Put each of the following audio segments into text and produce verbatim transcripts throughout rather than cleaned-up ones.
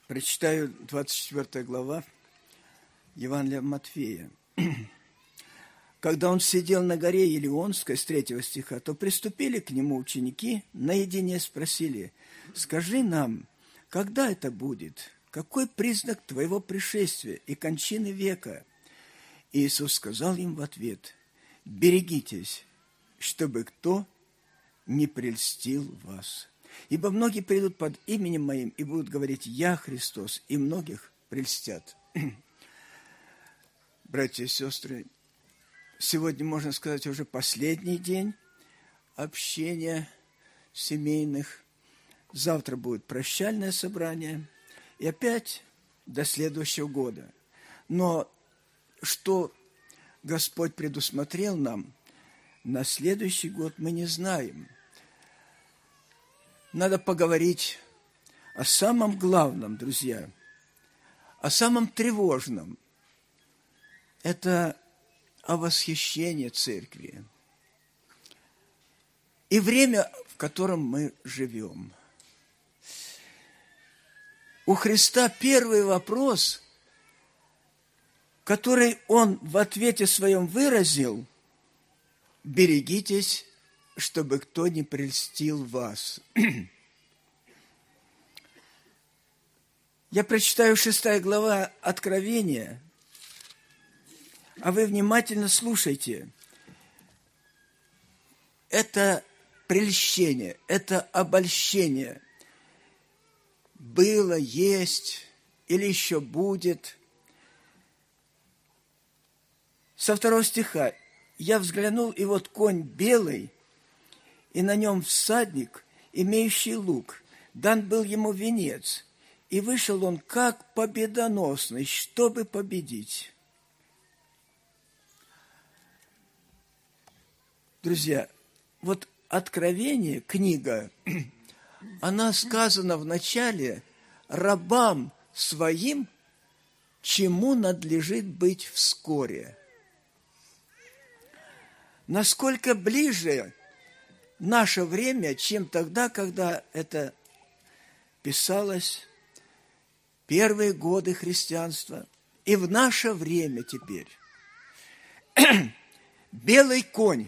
Прочитаю двадцать четвёртая глава Евангелия Матфея. Когда он сидел на горе Елеонской, с третьего стиха, то приступили к нему ученики, наедине спросили: «Скажи нам, когда это будет? Какой признак твоего пришествия и кончины века?» И Иисус сказал им в ответ: «Берегитесь, чтобы кто не прельстил вас. Ибо многие придут под именем Моим и будут говорить: Я Христос, и многих прельстят». Братья и сестры, сегодня, можно сказать, уже последний день общения семейных. Завтра будет прощальное собрание. И опять до следующего года. Но что Господь предусмотрел нам на следующий год, мы не знаем. Надо поговорить о самом главном, друзья, о самом тревожном. Это о восхищении церкви и время, в котором мы живем. У Христа первый вопрос, который Он в ответе своем выразил: «Берегитесь, чтобы кто не прельстил вас». Я прочитаю шестая глава Откровения, а вы внимательно слушайте. Это прельщение, это обольщение было, есть или еще будет. Со второго стиха: «Я взглянул, и вот конь белый, и на нем всадник, имеющий лук. Дан был ему венец, и вышел он как победоносный, чтобы победить». Друзья, вот Откровение, книга, она сказана в начале рабам своим, чему надлежит быть вскоре. Насколько ближе наше время, чем тогда, когда это писалось, первые годы христианства, и в наше время теперь. Белый конь.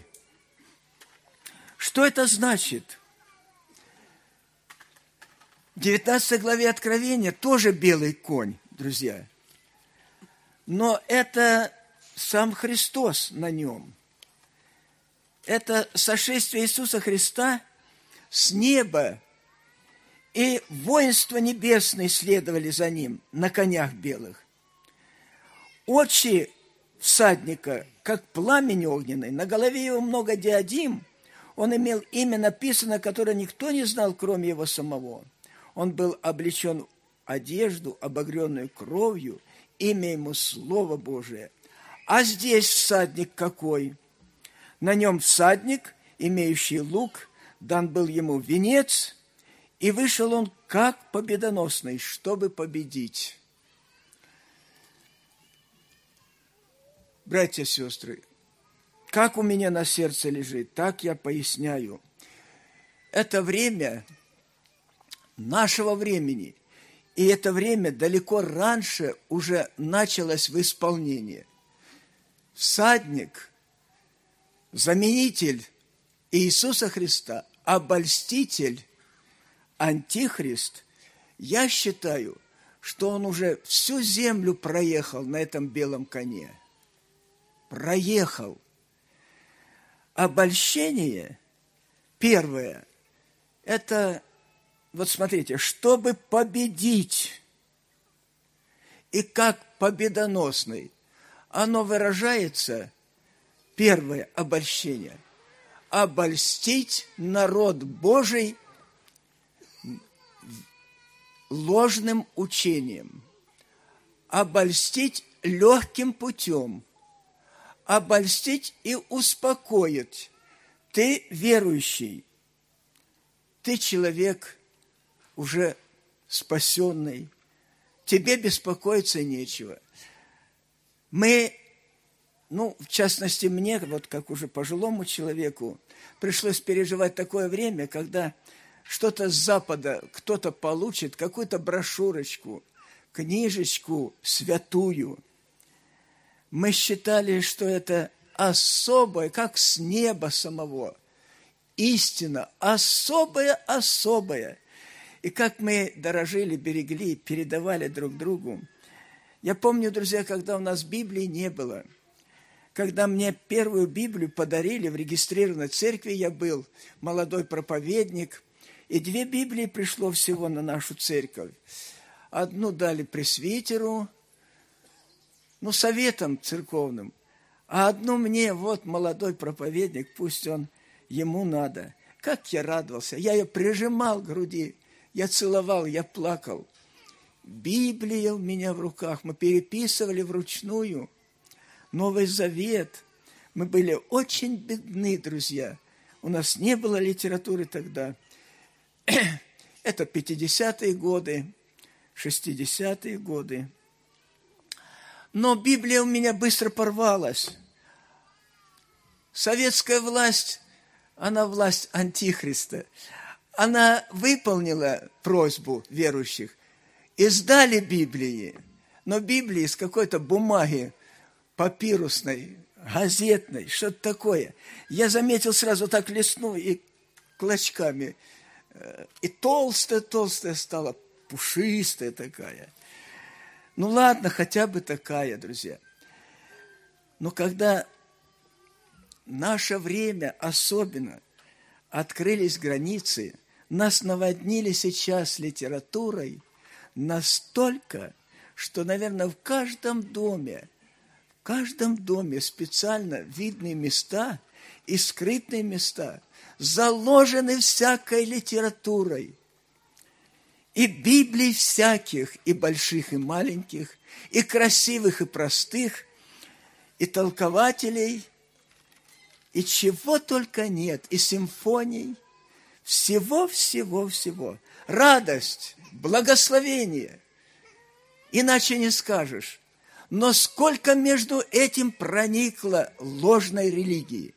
Что это значит? В девятнадцатой главе Откровения тоже белый конь, друзья. Но это сам Христос на нем. Это сошествие Иисуса Христа с неба, и воинства небесные следовали за ним на конях белых. Очи всадника, как пламень огненный, на голове его много диадим. Он имел имя написано, которое никто не знал, кроме его самого. Он был облечен в одежду, обогренную кровью, имя ему Слово Божие. А здесь всадник какой? На нем всадник, имеющий лук, дан был ему венец, и вышел он как победоносный, чтобы победить. Братья и сестры, как у меня на сердце лежит, так я поясняю. Это время нашего времени, и это время далеко раньше уже началось в исполнении. Всадник, заменитель Иисуса Христа, обольститель, антихрист, я считаю, что он уже всю землю проехал на этом белом коне. Проехал. Обольщение, первое, это, вот смотрите, чтобы победить, и как победоносный, оно выражается, первое обольщение, обольстить народ Божий ложным учением, обольстить легким путем, обольстить и успокоить. Ты верующий, ты человек уже спасенный, тебе беспокоиться нечего. Мы, ну, в частности, мне, вот как уже пожилому человеку, пришлось переживать такое время, когда что-то с Запада кто-то получит, какую-то брошюрочку, книжечку святую. Мы считали, что это особое, как с неба самого. Истина особая-особая. И как мы дорожили, берегли, передавали друг другу. Я помню, друзья, когда у нас Библии не было, когда мне первую Библию подарили, в регистрированной церкви я был, молодой проповедник, и две Библии пришло всего на нашу церковь. Одну дали пресвитеру, ну, советом церковным, а одну мне, вот, молодой проповедник, пусть он, ему надо. Как я радовался, я ее прижимал к груди, я целовал, я плакал. Библия у меня в руках, мы переписывали вручную, Новый Завет. Мы были очень бедны, друзья. У нас не было литературы тогда. Это пятидесятые годы, шестидесятые годы. Но Библия у меня быстро порвалась. Советская власть, она власть антихриста. Она выполнила просьбу верующих. Издали Библии, но Библии из какой-то бумаги, папирусной, газетной, что-то такое. Я заметил сразу, так листну и клочками. И толстая-толстая стала, пушистая такая. Ну ладно, хотя бы такая, друзья. Но когда наше время особенно открылись границы, нас наводнили сейчас литературой настолько, что, наверное, в каждом доме, в каждом доме специально видные места и скрытые места заложены всякой литературой. И Библий всяких, и больших, и маленьких, и красивых, и простых, и толкователей, и чего только нет, и симфоний, всего-всего-всего. Радость, благословение, иначе не скажешь. Но сколько между этим проникло ложной религии.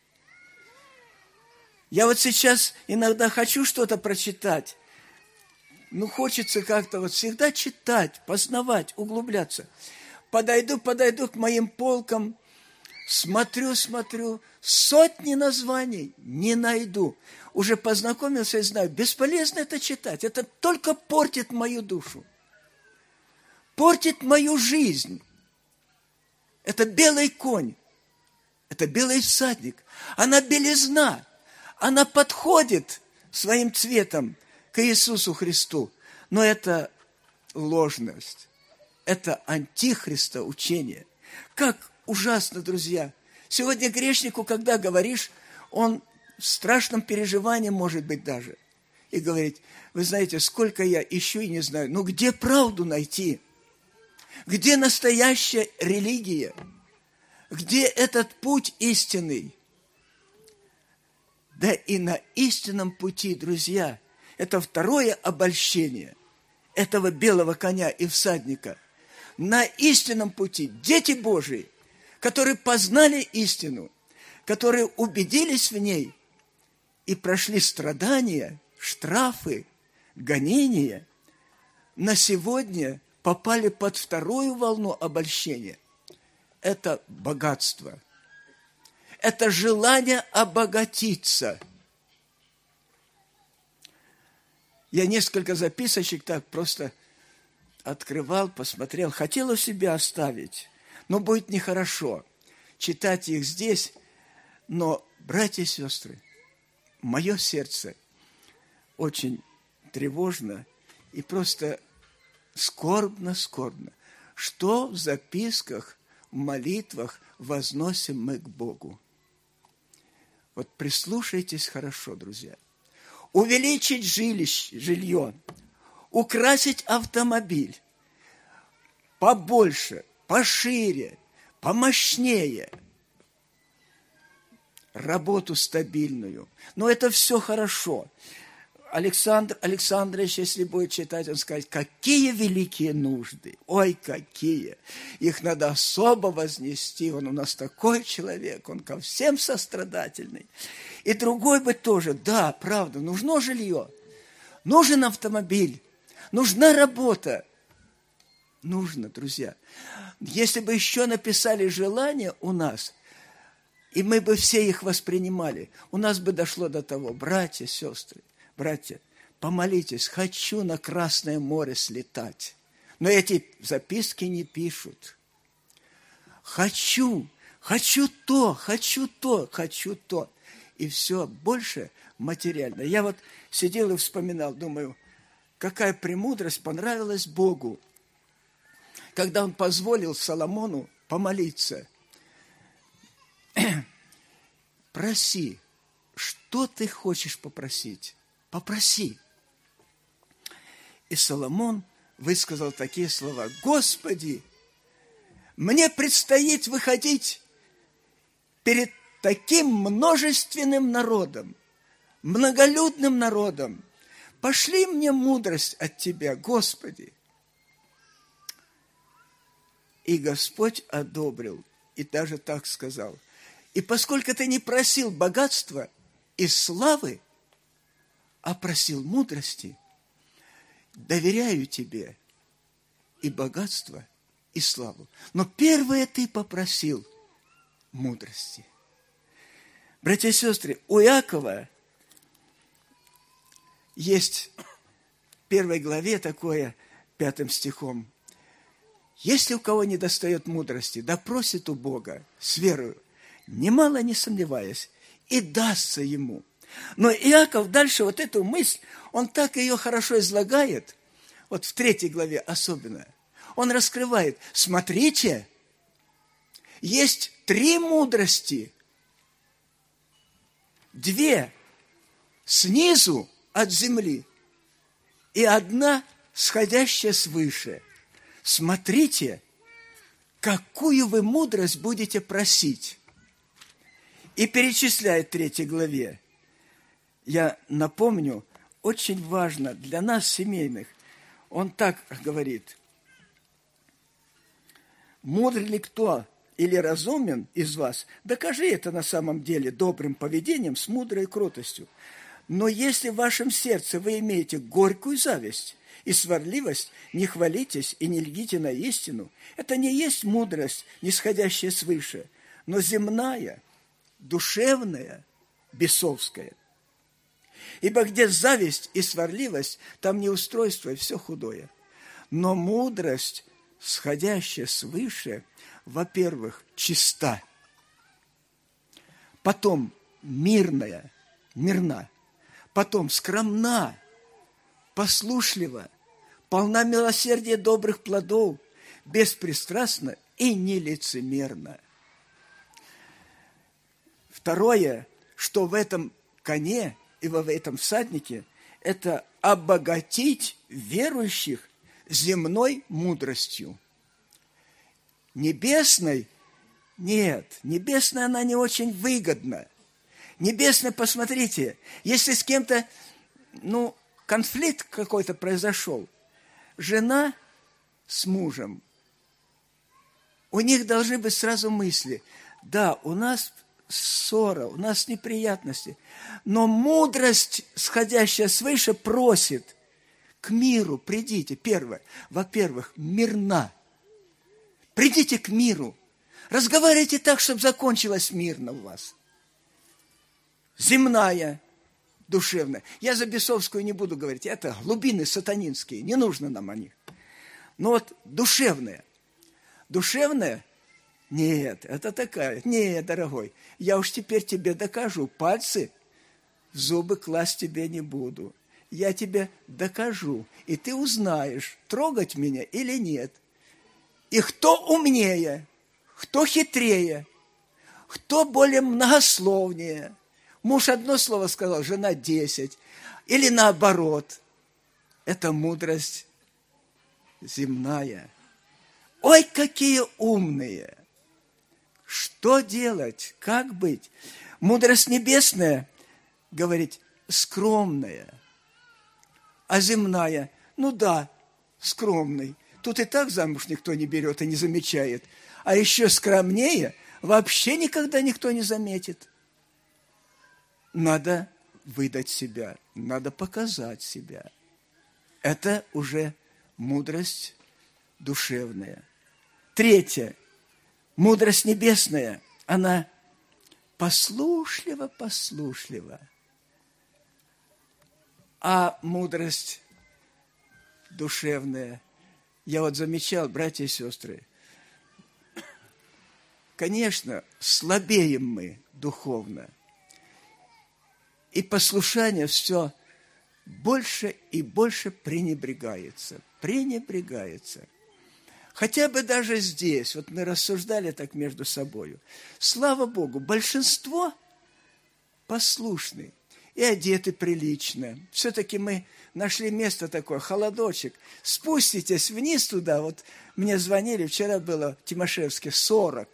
Я вот сейчас иногда хочу что-то прочитать, ну, хочется как-то вот всегда читать, познавать, углубляться. Подойду, подойду к моим полкам, смотрю, смотрю, сотни названий не найду. Уже познакомился и знаю, бесполезно это читать, это только портит мою душу, портит мою жизнь. Это белый конь, это белый всадник, она белизна, она подходит своим цветом к Иисусу Христу, но это ложность, это антихриста учение. Как ужасно, друзья! Сегодня грешнику, когда говоришь, он в страшном переживании может быть даже. И говорит, вы знаете, сколько я ищу и не знаю, ну где правду найти? Где настоящая религия? Где этот путь истинный? Да и на истинном пути, друзья, это второе обольщение этого белого коня и всадника. На истинном пути дети Божии, которые познали истину, которые убедились в ней и прошли страдания, штрафы, гонения, на сегодня попали под вторую волну обольщения. Это богатство. Это желание обогатиться. Я несколько записочек так просто открывал, посмотрел. Хотел у себя оставить, но будет нехорошо читать их здесь. Но, братья и сестры, мое сердце очень тревожно и просто скорбно-скорбно. Что в записках, в молитвах возносим мы к Богу? Вот прислушайтесь хорошо, друзья. Увеличить жилище, жилье, украсить автомобиль побольше, пошире, помощнее, работу стабильную. Но это все хорошо. Александр Александрович, если будет читать, он скажет, какие великие нужды, ой, какие. Их надо особо вознести, он у нас такой человек, он ко всем сострадательный. И другой бы тоже, да, правда, нужно жилье, нужен автомобиль, нужна работа. нужно, друзья. Если бы еще написали желания у нас, и мы бы все их воспринимали, у нас бы дошло до того, братья, сестры, братья, помолитесь, хочу на Красное море слетать. Но эти записки не пишут. Хочу, хочу то, хочу то, хочу то. И все больше материально. Я вот сидел и вспоминал, думаю, какая премудрость понравилась Богу, когда Он позволил Соломону помолиться. Проси, что ты хочешь попросить? Попроси. И Соломон высказал такие слова: Господи, мне предстоит выходить перед таким множественным народом, многолюдным народом. Пошли мне мудрость от Тебя, Господи. И Господь одобрил, и даже так сказал: и поскольку ты не просил богатства и славы, а просил мудрости, доверяю тебе и богатство, и славу. Но первое ты попросил мудрости. Братья и сестры, у Иакова есть в первой главе такое, пятым стихом: если у кого не достает мудрости, да просит у Бога с верою, немало не сомневаясь, и дастся ему. Но Иаков дальше вот эту мысль, он так ее хорошо излагает, вот в третьей главе особенно. Он раскрывает: смотрите, есть три мудрости. Две снизу от земли и одна сходящая свыше. Смотрите, какую вы мудрость будете просить. И перечисляет в третьей главе. Я напомню, очень важно для нас, семейных, он так говорит: мудр ли кто или разумен из вас, докажи это на самом деле добрым поведением с мудрой кротостью. Но если в вашем сердце вы имеете горькую зависть и сварливость, не хвалитесь и не льгите на истину. Это не есть мудрость, нисходящая свыше, но земная, душевная, бесовская. Ибо где зависть и сварливость, там неустройство и все худое. Но мудрость, сходящая свыше, во-первых, чиста, потом мирная, мирна, потом скромна, послушлива, полна милосердия добрых плодов, беспристрастна и нелицемерна. Второе, что в этом коне и в этом всаднике, это обогатить верующих земной мудростью. Небесной нет, небесная она не очень выгодна. Небесная, посмотрите, если с кем-то, ну, конфликт какой-то произошел, жена с мужем, у них должны быть сразу мысли: да, у нас ссора, у нас неприятности, но мудрость, сходящая свыше, просит: к миру придите. Первое, во-первых, мирна. Придите к миру. Разговаривайте так, чтобы закончилось мирно у вас. Земная, душевная. Я за бесовскую не буду говорить. Это глубины сатанинские. Не нужно нам о них. Но вот душевная. Душевная? Нет, это такая. Нет, дорогой, я уж теперь тебе докажу. Пальцы в зубы класть тебе не буду. Я тебе докажу. И ты узнаешь, трогать меня или нет. И кто умнее, кто хитрее, кто более многословнее. Муж одно слово сказал, жена десять. Или наоборот. Это мудрость земная. Ой, какие умные! Что делать? Как быть? Мудрость небесная, говорит, скромная. А земная, ну да, скромный. Тут и так замуж никто не берет и не замечает. А еще скромнее вообще никогда никто не заметит. Надо выдать себя, надо показать себя. Это уже мудрость душевная. Третье. Мудрость небесная, она послушлива, послушлива. А мудрость душевная, я вот замечал, братья и сестры, конечно, слабеем мы духовно. И послушание все больше и больше пренебрегается. Пренебрегается. Хотя бы даже здесь, вот мы рассуждали так между собою. Слава Богу, большинство послушны и одеты прилично. Все-таки мы нашли место такое, холодочек. Спуститесь вниз туда, вот мне звонили, вчера было в Тимошевске сорок.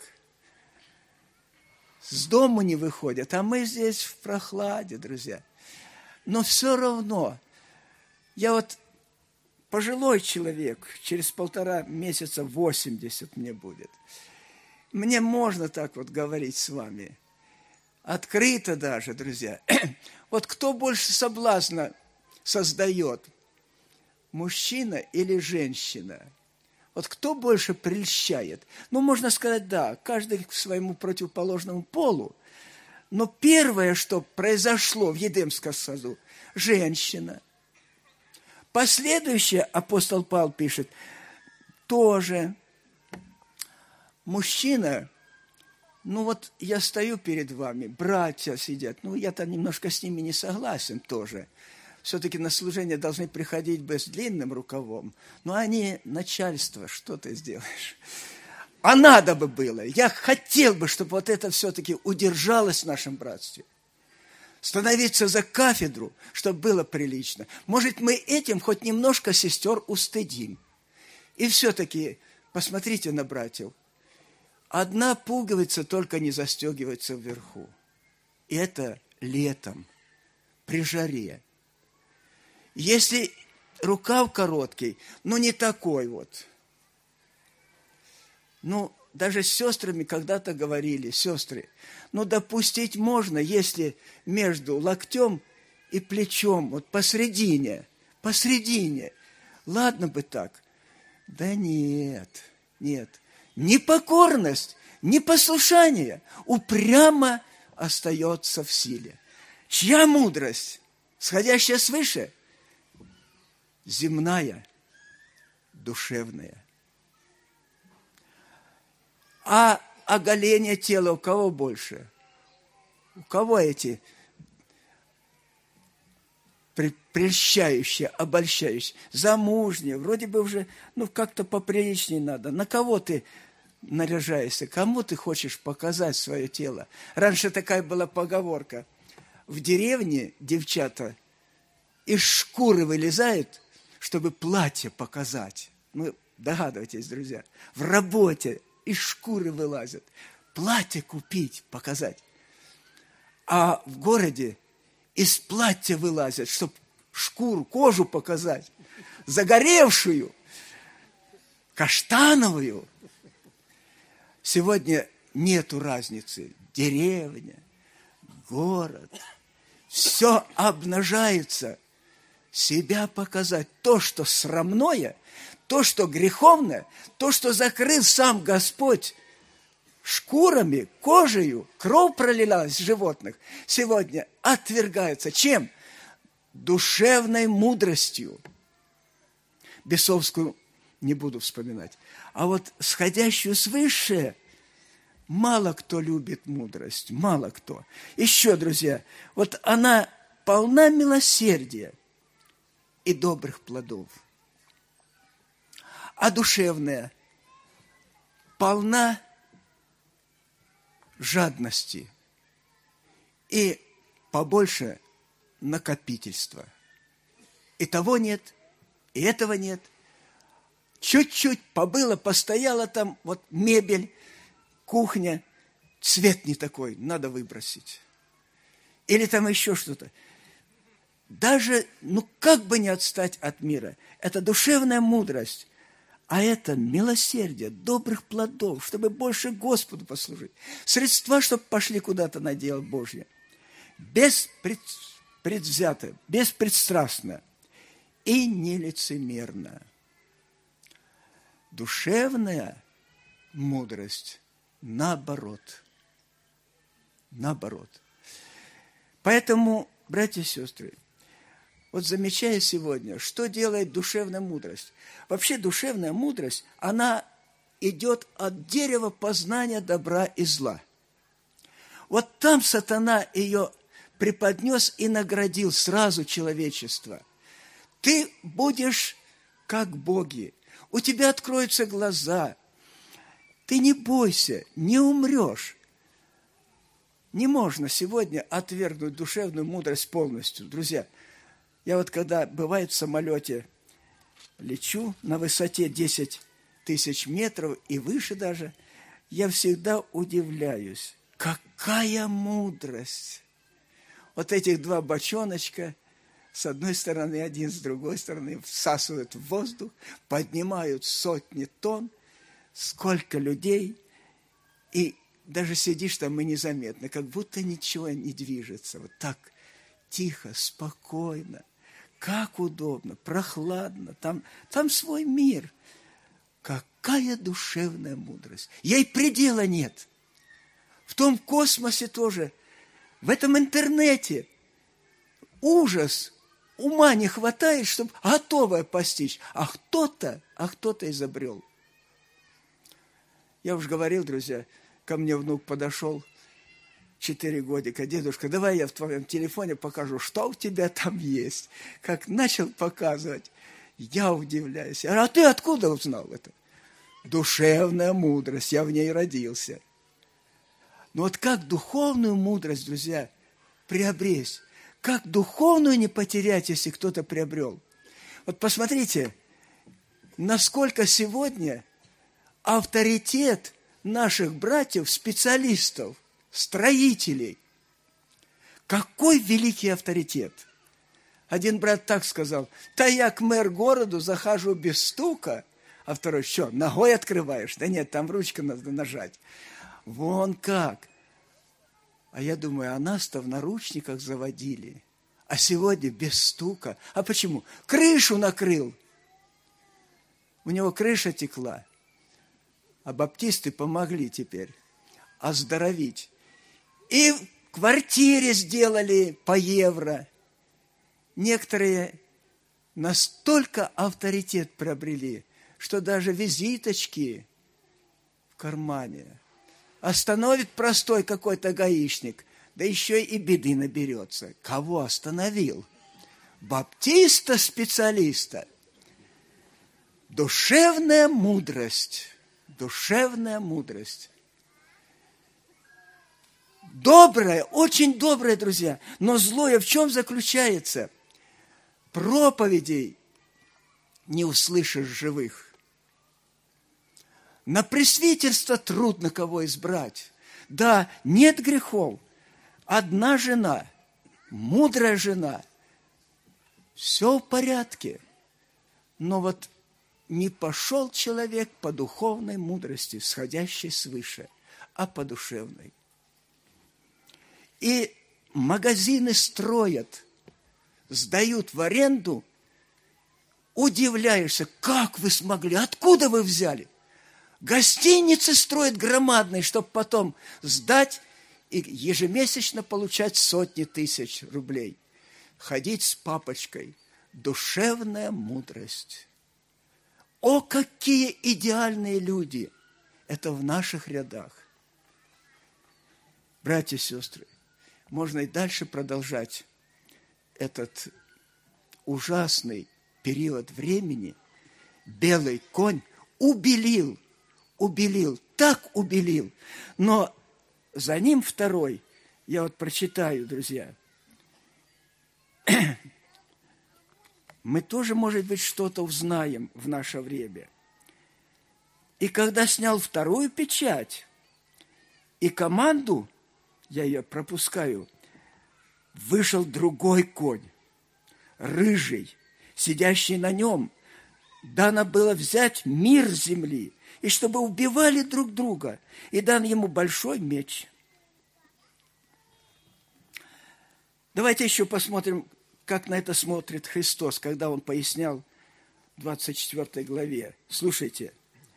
С дому не выходят, а мы здесь в прохладе, друзья. Но все равно, я вот пожилой человек, через полтора месяца восемьдесят мне будет. Мне можно так вот говорить с вами. Открыто даже, друзья. Вот кто больше соблазна создает, мужчина или женщина? Вот кто больше прельщает? Ну, можно сказать, да, каждый к своему противоположному полу. Но первое, что произошло в Едемском саду, женщина. Последующее, апостол Павел пишет, тоже мужчина, ну вот я стою перед вами, братья сидят, ну я-то немножко с ними не согласен тоже. Все-таки на служение должны приходить бы с длинным рукавом, но они начальство, что ты сделаешь? А надо бы было, я хотел бы, чтобы вот это все-таки удержалось в нашем братстве. Становиться за кафедру, чтобы было прилично. Может, мы этим хоть немножко сестер устыдим. И все-таки, посмотрите на братьев, одна пуговица только не застегивается вверху. И это летом, при жаре. Если рукав короткий, но не такой вот. Ну, даже с сестрами когда-то говорили, сестры, ну, допустить можно, если между локтем и плечом, вот посредине, посредине. Ладно бы так. Да нет, нет. Непокорность, непослушание упрямо остается в силе. Чья мудрость, сходящая свыше? Земная, душевная. А оголение тела у кого больше? У кого эти прельщающие, обольщающие? Замужние, вроде бы уже, ну, как-то поприличнее надо. На кого ты наряжаешься? Кому ты хочешь показать свое тело? Раньше такая была поговорка. В деревне девчата из шкуры вылезают, чтобы платье показать. Ну, догадывайтесь, друзья. В работе из шкуры вылазят. Платье купить, показать. А в городе из платья вылазят, чтобы шкуру, кожу показать. Загоревшую, каштановую. Сегодня нету разницы. Деревня, город. Все обнажается. Себя показать. То, что срамное, то, что греховное, то, что закрыл сам Господь шкурами, кожею, кровь пролилась с животных, сегодня отвергается. Чем? Душевной мудростью. Бесовскую не буду вспоминать. А вот сходящую свыше мало кто любит мудрость, мало кто. Еще, друзья, вот она полна милосердия и добрых плодов. А душевная полна жадности и побольше накопительства. И того нет, и этого нет. Чуть-чуть побыло, постояла там вот мебель, кухня, цвет не такой, надо выбросить. Или там еще что-то. Даже, ну как бы не отстать от мира, это душевная мудрость. А это милосердие, добрых плодов, чтобы больше Господу послужить. Средства, чтобы пошли куда-то на дело Божье. Беспредвзято, беспристрастно и нелицемерно. Душевная мудрость наоборот. Наоборот. Поэтому, братья и сестры, вот замечая сегодня, что делает душевная мудрость. Вообще душевная мудрость, она идет от дерева познания добра и зла. Вот там сатана ее преподнес и наградил сразу человечество. Ты будешь как боги, у тебя откроются глаза, ты не бойся, не умрешь. Не можно сегодня отвергнуть душевную мудрость полностью. Друзья, я вот когда, бывает, в самолете лечу на высоте десять тысяч метров и выше даже, я всегда удивляюсь, какая мудрость. Вот этих два бочоночка, с одной стороны один, с другой стороны, всасывают в воздух, поднимают сотни тонн, сколько людей, и даже сидишь там и незаметно, как будто ничего не движется. Вот так тихо, спокойно, как удобно, прохладно. Там, там свой мир. Какая душевная мудрость. Ей предела нет. В том космосе тоже, в этом интернете ужас. Ума не хватает, чтобы готовое постичь. А кто-то, а кто-то изобрел. Я уже говорил, друзья, ко мне внук подошел, четыре годика, дедушка, давай я в твоем телефоне покажу, что у тебя там есть. Как начал показывать, я удивляюсь. А ты откуда узнал это? Душевная мудрость, я в ней родился. Но вот как духовную мудрость, друзья, приобрести? Как духовную не потерять, если кто-то приобрел? Вот посмотрите, насколько сегодня авторитет наших братьев, специалистов, строителей. Какой великий авторитет! Один брат так сказал, да я к мэр городу захожу без стука, а второй, что, ногой открываешь? Да нет, там ручку надо нажать. Вон как! А я думаю, а нас-то в наручниках заводили, а сегодня без стука. А почему? Крышу накрыл. У него крыша текла. А баптисты помогли теперь оздоровить. И в квартире сделали по евро. Некоторые настолько авторитет приобрели, что даже визиточки в кармане. Остановит простой какой-то гаишник, да еще и беды наберется. Кого остановил? Баптиста-специалиста. Душевная мудрость. Душевная мудрость. Доброе, очень доброе, друзья. Но злое в чем заключается? Проповедей не услышишь живых. На пресвитерство трудно кого избрать. Да, нет грехов. Одна жена, мудрая жена. Все в порядке. Но вот не пошел человек по духовной мудрости, сходящей свыше, а по душевной. И магазины строят, сдают в аренду. Удивляешься, как вы смогли, откуда вы взяли? Гостиницы строят громадные, чтобы потом сдать и ежемесячно получать сотни тысяч рублей. Ходить с папочкой. Душевная мудрость. О, какие идеальные люди! Это в наших рядах. Братья и сестры, можно и дальше продолжать этот ужасный период времени. Белый конь убелил, убелил, так убелил. Но за ним второй, я вот прочитаю, друзья. Мы тоже, может быть, что-то узнаем в наше время. И когда снял вторую печать, и команду, я ее пропускаю, вышел другой конь, рыжий, сидящий на нем. Дано было взять мир земли, и чтобы убивали друг друга, и дан ему большой меч. Давайте еще посмотрим, как на это смотрит Христос, когда Он пояснял в двадцать четвёртой главе. Слушайте,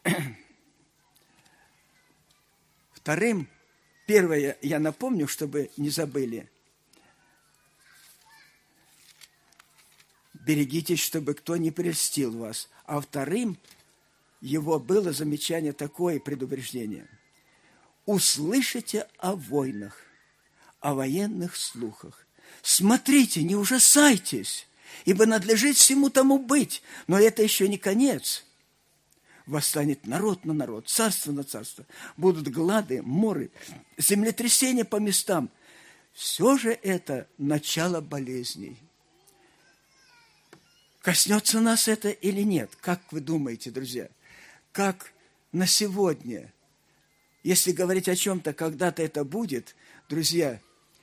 Вторым, первое, я напомню, чтобы не забыли. Берегитесь, чтобы кто не прельстил вас. А вторым, его было замечание такое, предупреждение. Услышите о войнах, о военных слухах. Смотрите, не ужасайтесь, ибо надлежит всему тому быть. Но это еще не конец. Восстанет народ на народ, царство на царство. Будут глады, моры, землетрясения по местам. Все же это начало болезней. Коснется нас это или нет? Как вы думаете, друзья? Как на сегодня, если говорить о чем-то, когда-то это будет, друзья,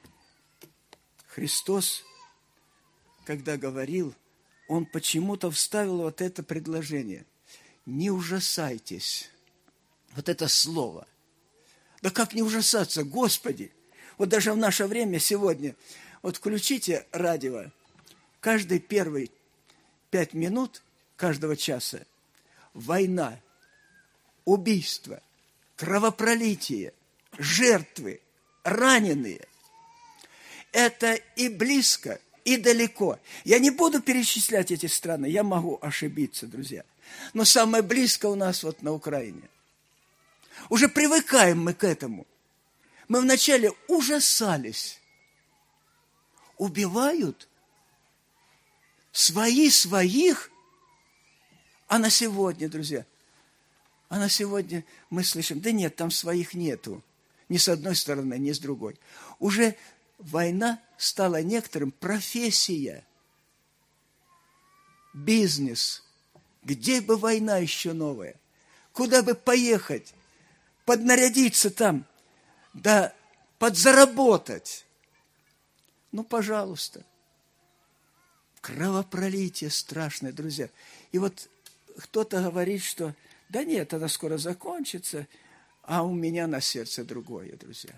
Христос, когда говорил, Он почему-то вставил вот это предложение. Не ужасайтесь. Вот это слово. Да как не ужасаться, Господи? Вот даже в наше время сегодня, вот включите радио, каждый первый пять минут каждого часа война, убийство, кровопролитие, жертвы, раненые. Это и близко, и далеко. Я не буду перечислять эти страны, я могу ошибиться, друзья. Но самое близко у нас вот на Украине. Уже привыкаем мы к этому. Мы вначале ужасались. Убивают свои своих, а на сегодня, друзья, а на сегодня мы слышим, да нет, там своих нету. Ни с одной стороны, ни с другой. Уже война стала некоторым профессия, бизнес. Где бы война еще новая? Куда бы поехать? Поднарядиться там? Да подзаработать? Ну, пожалуйста. Кровопролитие страшное, друзья. И вот кто-то говорит, что да нет, она скоро закончится, а у меня на сердце другое, друзья.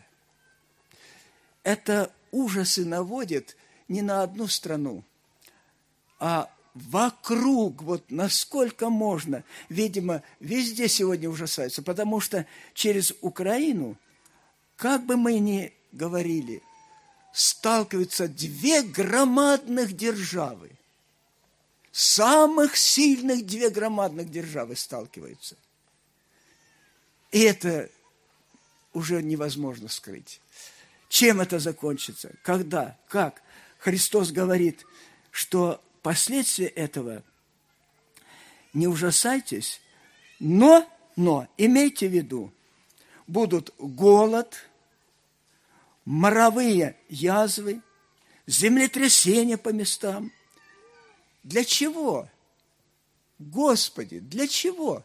Это ужасы наводит не на одну страну, а вокруг, вот насколько можно. Видимо, везде сегодня ужасаются, потому что через Украину, как бы мы ни говорили, сталкиваются две громадных державы. Самых сильных две громадных державы сталкиваются. И это уже невозможно скрыть. Чем это закончится? Когда? Как? Христос говорит, что последствия этого не ужасайтесь, но, но, имейте в виду, будут голод, моровые язвы, землетрясения по местам. Для чего? Господи, для чего?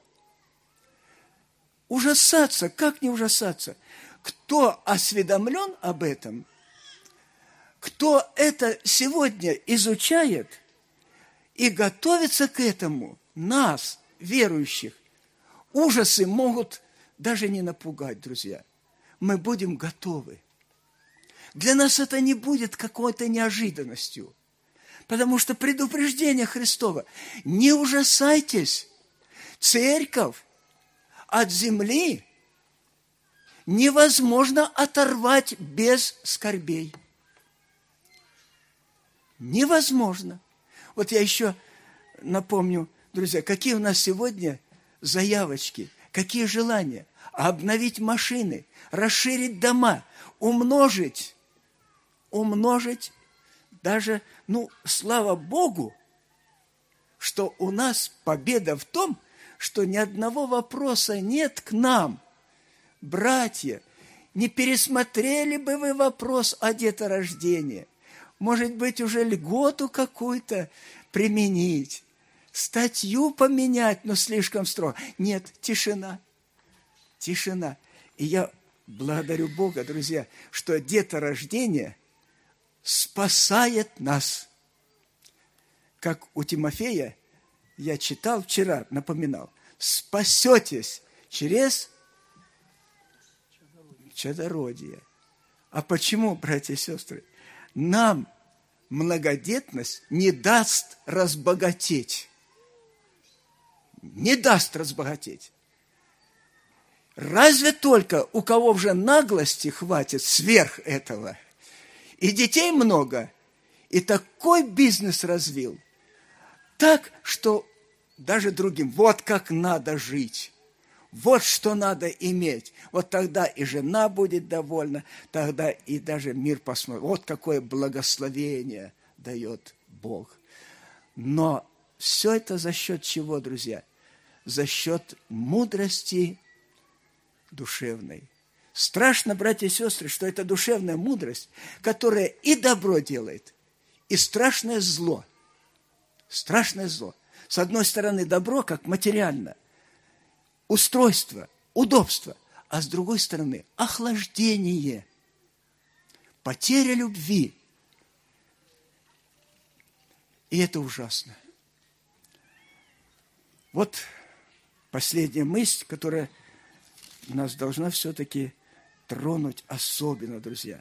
Ужасаться, как не ужасаться? Кто осведомлен об этом, кто это сегодня изучает и готовится к этому, нас, верующих, ужасы могут даже не напугать, друзья. Мы будем готовы. Для нас это не будет какой-то неожиданностью, потому что предупреждение Христово: не ужасайтесь, церковь от земли невозможно оторвать без скорбей. Невозможно. Вот я еще напомню, друзья, какие у нас сегодня заявочки, какие желания. Обновить машины, расширить дома, умножить, умножить даже, ну, слава Богу, что у нас победа в том, что ни одного вопроса нет к нам. Братья, не пересмотрели бы вы вопрос о деторождении? Может быть, уже льготу какую-то применить, статью поменять, но слишком строго. Нет, тишина, тишина. И я благодарю Бога, друзья, что деторождение спасает нас. Как у Тимофея, я читал вчера, напоминал, спасетесь через чадородие. А почему, братья и сестры? Нам многодетность не даст разбогатеть. Не даст разбогатеть. Разве только у кого уже наглости хватит сверх этого. И детей много, и такой бизнес развил. Так, что даже другим, вот как надо жить. Вот что надо иметь. Вот тогда и жена будет довольна, тогда и даже мир посмотрит. Вот какое благословение дает Бог. Но все это за счет чего, друзья? За счет мудрости душевной. Страшно, братья и сестры, что это душевная мудрость, которая и добро делает, и страшное зло. Страшное зло. С одной стороны, добро, как материально, устройство, удобство, а с другой стороны, охлаждение, потеря любви. И это ужасно. Вот последняя мысль, которая нас должна все-таки тронуть особенно, друзья.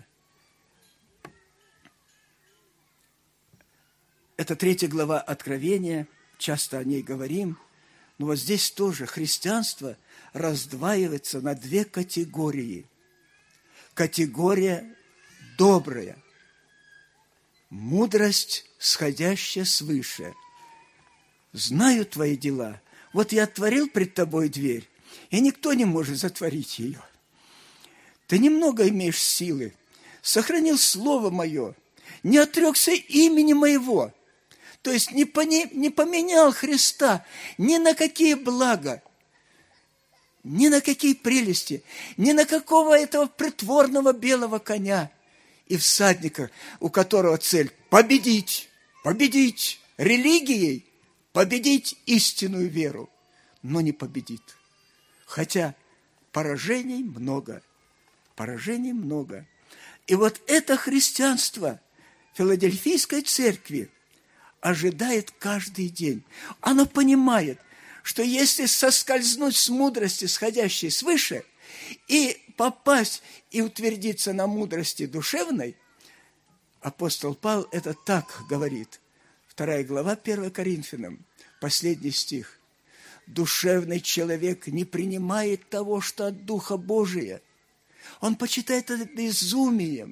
Это третья глава Откровения, часто о ней говорим, но вот здесь тоже христианство раздваивается на две категории. Категория добрая, мудрость, сходящая свыше. Знаю твои дела. Вот я отворил пред тобой дверь, и никто не может затворить ее. Ты немного имеешь силы, сохранил слово мое, не отрекся имени моего, то есть не, пони, не поменял Христа ни на какие блага, ни на какие прелести, ни на какого этого притворного белого коня и всадника, у которого цель победить, победить религией, победить истинную веру, но не победит. Хотя поражений много, поражений много. И вот это христианство Филадельфийской церкви ожидает каждый день. Оно понимает, что если соскользнуть с мудрости, сходящей свыше, и попасть и утвердиться на мудрости душевной, апостол Павел это так говорит. Вторая глава, первое Коринфянам, последний стих. Душевный человек не принимает того, что от Духа Божия. Он почитает это безумием.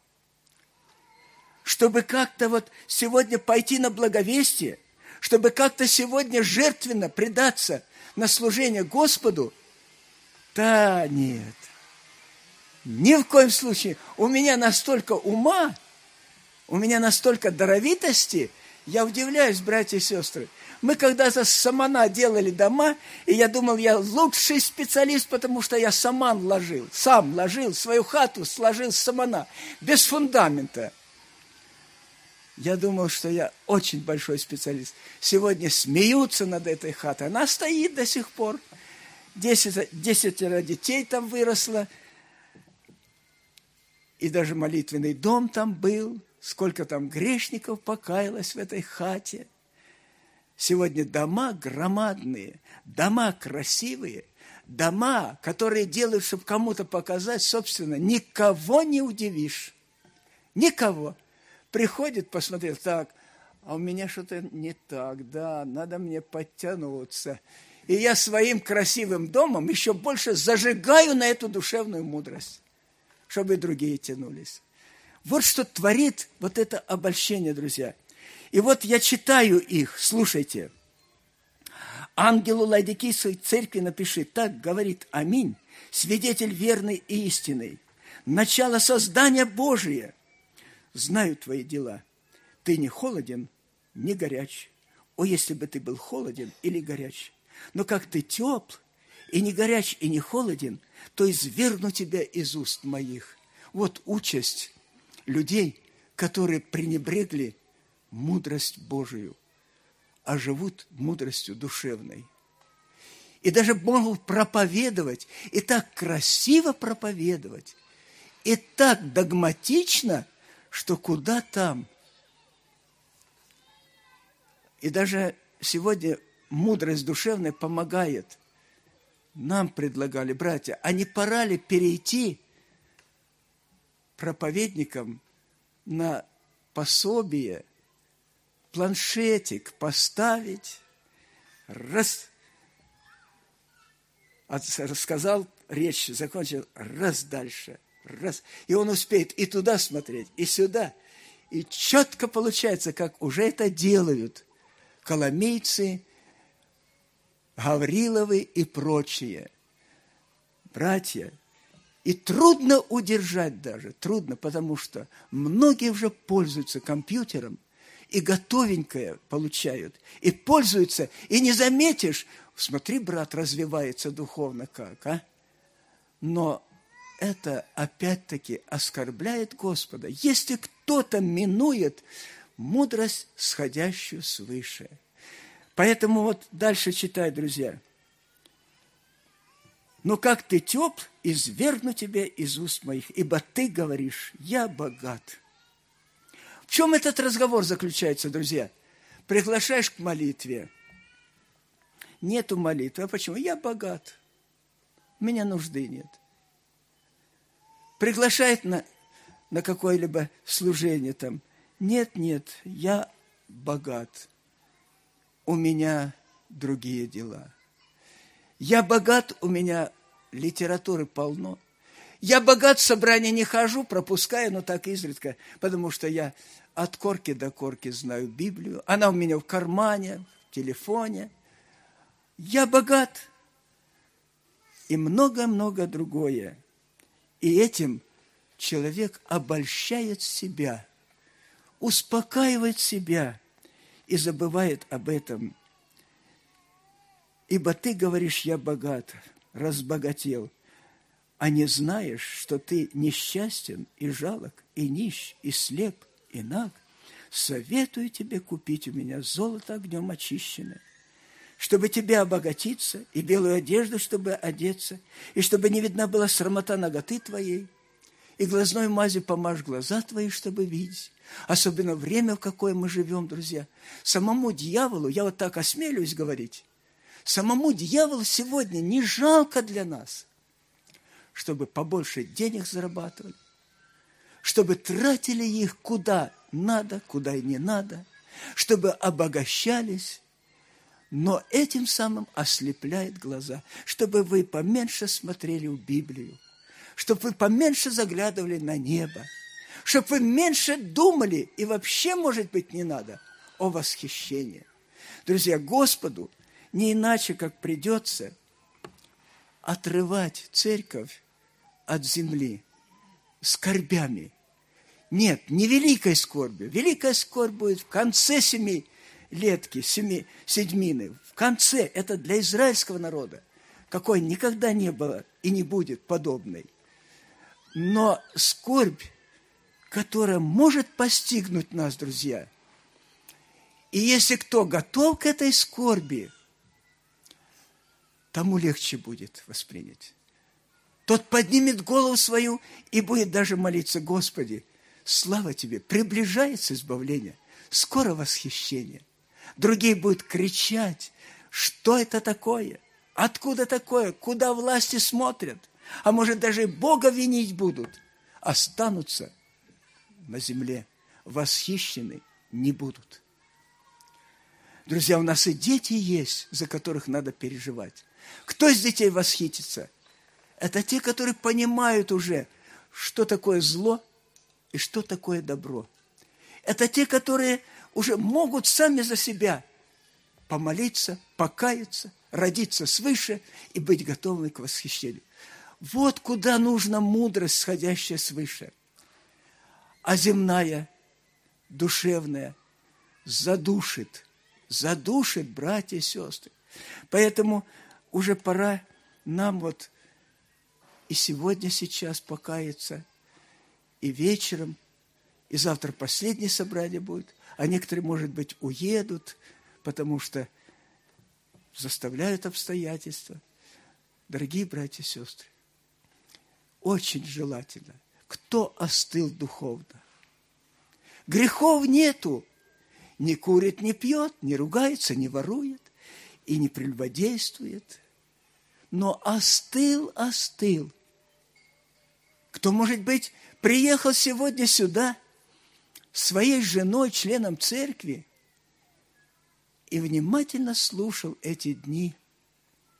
Чтобы как-то вот сегодня пойти на благовестие, чтобы как-то сегодня жертвенно предаться на служение Господу, да нет, ни в коем случае. У меня настолько ума, у меня настолько даровитости, я удивляюсь, братья и сестры. Мы когда-то с самана делали дома, и я думал, я лучший специалист, потому что я саман ложил, сам ложил, свою хату сложил с самана, без фундамента. Я думал, что я очень большой специалист. Сегодня смеются над этой хатой. Она стоит до сих пор. Десять, десятеро детей там выросло. И даже молитвенный дом там был. Сколько там грешников покаялось в этой хате. Сегодня дома громадные, дома красивые, дома, которые делают, чтобы кому-то показать, собственно, никого не удивишь. Никого. Приходит, посмотрел, так, а у меня что-то не так, да, надо мне подтянуться. И я своим красивым домом еще больше зажигаю на эту душевную мудрость, чтобы и другие тянулись. Вот что творит вот это обольщение, друзья. И вот я читаю их, слушайте. Ангелу Лаодикийской церкви напиши, так говорит Аминь, свидетель верный и истинный, начало создания Божия. Знаю твои дела. Ты не холоден, не горяч. О, если бы ты был холоден или горяч. Но как ты тепл, и не горяч, и не холоден, то извергну тебя из уст моих. Вот участь людей, которые пренебрегли мудрость Божию, а живут мудростью душевной. И даже могут проповедовать, и так красиво проповедовать, и так догматично, что куда там. И даже сегодня мудрость душевная помогает. Нам предлагали, братья, а не пора ли перейти проповедникам на пособие, планшетик поставить, раз, рассказал речь закончил, раз дальше, раз. И он успеет и туда смотреть, и сюда. И четко получается, как уже это делают коломейцы, Гавриловы и прочие. Братья, и трудно удержать даже, трудно, потому что многие уже пользуются компьютером, и готовенькое получают, и пользуются, и не заметишь, смотри, брат, развивается духовно как, а? Но это опять-таки оскорбляет Господа. Если кто-то минует мудрость, сходящую свыше. Поэтому вот дальше читай, друзья. «Но как ты тепл, извергну тебя из уст моих, ибо ты говоришь, я богат». В чем этот разговор заключается, друзья? Приглашаешь к молитве. Нету молитвы. А почему? Я богат. У меня нужды нет. Приглашает на, на какое-либо служение там. Нет, нет, я богат. У меня другие дела. Я богат, у меня литературы полно. Я богат, в собрание не хожу, пропускаю, но так изредка, потому что я от корки до корки знаю Библию. Она у меня в кармане, в телефоне. Я богат. И много-много другое. И этим человек обольщает себя, успокаивает себя и забывает об этом. Ибо ты говоришь, я богат, разбогател, а не знаешь, что ты несчастен и жалок, и нищ, и слеп, и наг. Советую тебе купить у меня золото огнем очищенное, чтобы тебе обогатиться, и белую одежду, чтобы одеться, и чтобы не видна была срамота наготы твоей, и глазной мазью помажь глаза твои, чтобы видеть. Особенно время, в какое мы живем, друзья. Самому дьяволу, я вот так осмелюсь говорить, самому дьяволу сегодня не жалко для нас, чтобы побольше денег зарабатывали, чтобы тратили их куда надо, куда и не надо, чтобы обогащались, но этим самым ослепляет глаза, чтобы вы поменьше смотрели в Библию, чтобы вы поменьше заглядывали на небо, чтобы вы меньше думали, и вообще, может быть, не надо, о восхищении. Друзья, Господу не иначе, как придется отрывать церковь от земли скорбями. Нет, не великой скорбью. Великая скорбь будет в конце семи летки, семи, седьмины. В конце, это для израильского народа, какой никогда не было и не будет подобной. Но скорбь, которая может постигнуть нас, друзья, и если кто готов к этой скорби, тому легче будет воспринять. Тот поднимет голову свою и будет даже молиться: Господи, слава Тебе, приближается избавление, скоро восхищение. Другие будут кричать: что это такое? Откуда такое? Куда власти смотрят? А может, даже Бога винить будут. Останутся на земле, восхищены не будут. Друзья, у нас и дети есть, за которых надо переживать. Кто из детей восхитится? Это те, которые понимают уже, что такое зло и что такое добро. Это те, которые уже могут сами за себя помолиться, покаяться, родиться свыше и быть готовыми к восхищению. Вот куда нужна мудрость, сходящая свыше. А земная, душевная задушит, задушит, братья и сестры. Поэтому уже пора нам вот и сегодня, сейчас покаяться, и вечером, и завтра последнее собрание будет, а некоторые, может быть, уедут, потому что заставляют обстоятельства. Дорогие братья и сестры, очень желательно, кто остыл духовно. Грехов нету, не курит, не пьет, не ругается, не ворует и не прелюбодействует, но остыл, остыл. Кто, может быть, приехал сегодня сюда своей женой, членом церкви, и внимательно слушал эти дни,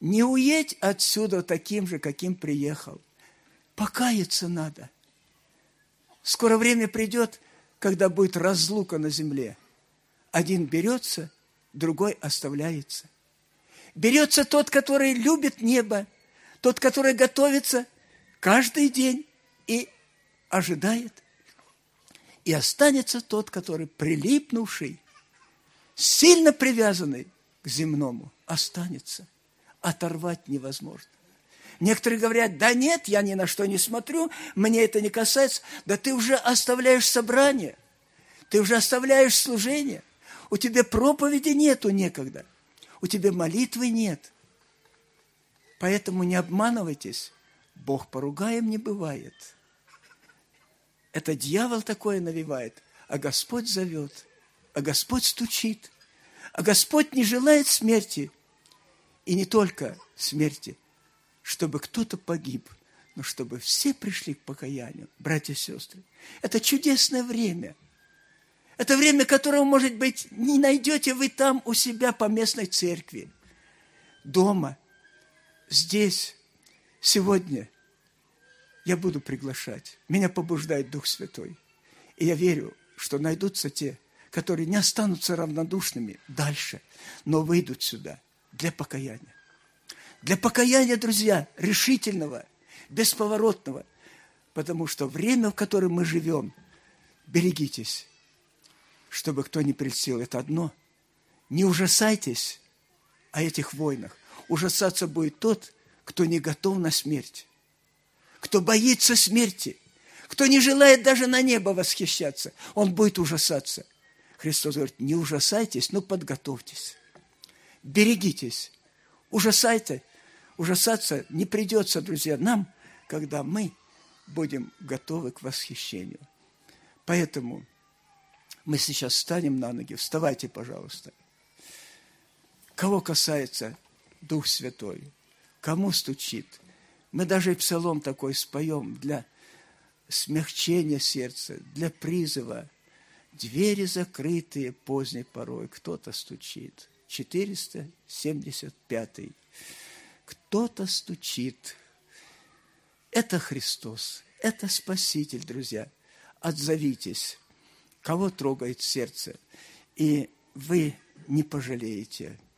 Не уедь отсюда таким же, каким приехал. Покаяться надо. Скоро время придет, когда будет разлука на земле. Один берется, другой оставляется. Берется тот, который любит небо, тот, который готовится каждый день и ожидает. И останется тот, который прилипнувший, сильно привязанный к земному, останется. Оторвать невозможно. Некоторые говорят: да нет, я ни на что не смотрю, мне это не касается. Да ты уже оставляешь собрание, ты уже оставляешь служение, у тебя проповеди нету некогда, у тебя молитвы нет. Поэтому не обманывайтесь, Бог поругаем не бывает. Это дьявол такое навевает, а Господь зовет, а Господь стучит, а Господь не желает смерти, и не только смерти, чтобы кто-то погиб, но чтобы все пришли к покаянию, братья и сестры. Это чудесное время. Это время, которого, может быть, не найдете вы там у себя по местной церкви, дома, здесь, сегодня. Я буду приглашать. Меня побуждает Дух Святой. И я верю, что найдутся те, которые не останутся равнодушными дальше, но выйдут сюда для покаяния. Для покаяния, друзья, решительного, бесповоротного. Потому что время, в котором мы живем, берегитесь, чтобы кто не прельстил. Это одно. Не ужасайтесь о этих войнах. Ужасаться будет тот, кто не готов на смерть, кто боится смерти, кто не желает даже на небо восхищаться, он будет ужасаться. Христос говорит: не ужасайтесь, но подготовьтесь. Берегитесь. Ужасайте. Ужасаться не придется, друзья, нам, когда мы будем готовы к восхищению. Поэтому мы сейчас встанем на ноги. Вставайте, пожалуйста. Кого касается Дух Святой? Кому стучит? Мы даже и псалом такой споем для смягчения сердца, для призыва. Двери закрытые поздней порой, кто-то стучит. четыреста семьдесят пятый. Кто-то стучит. Это Христос, это Спаситель, друзья. Отзовитесь, кого трогает сердце, и вы не пожалеете.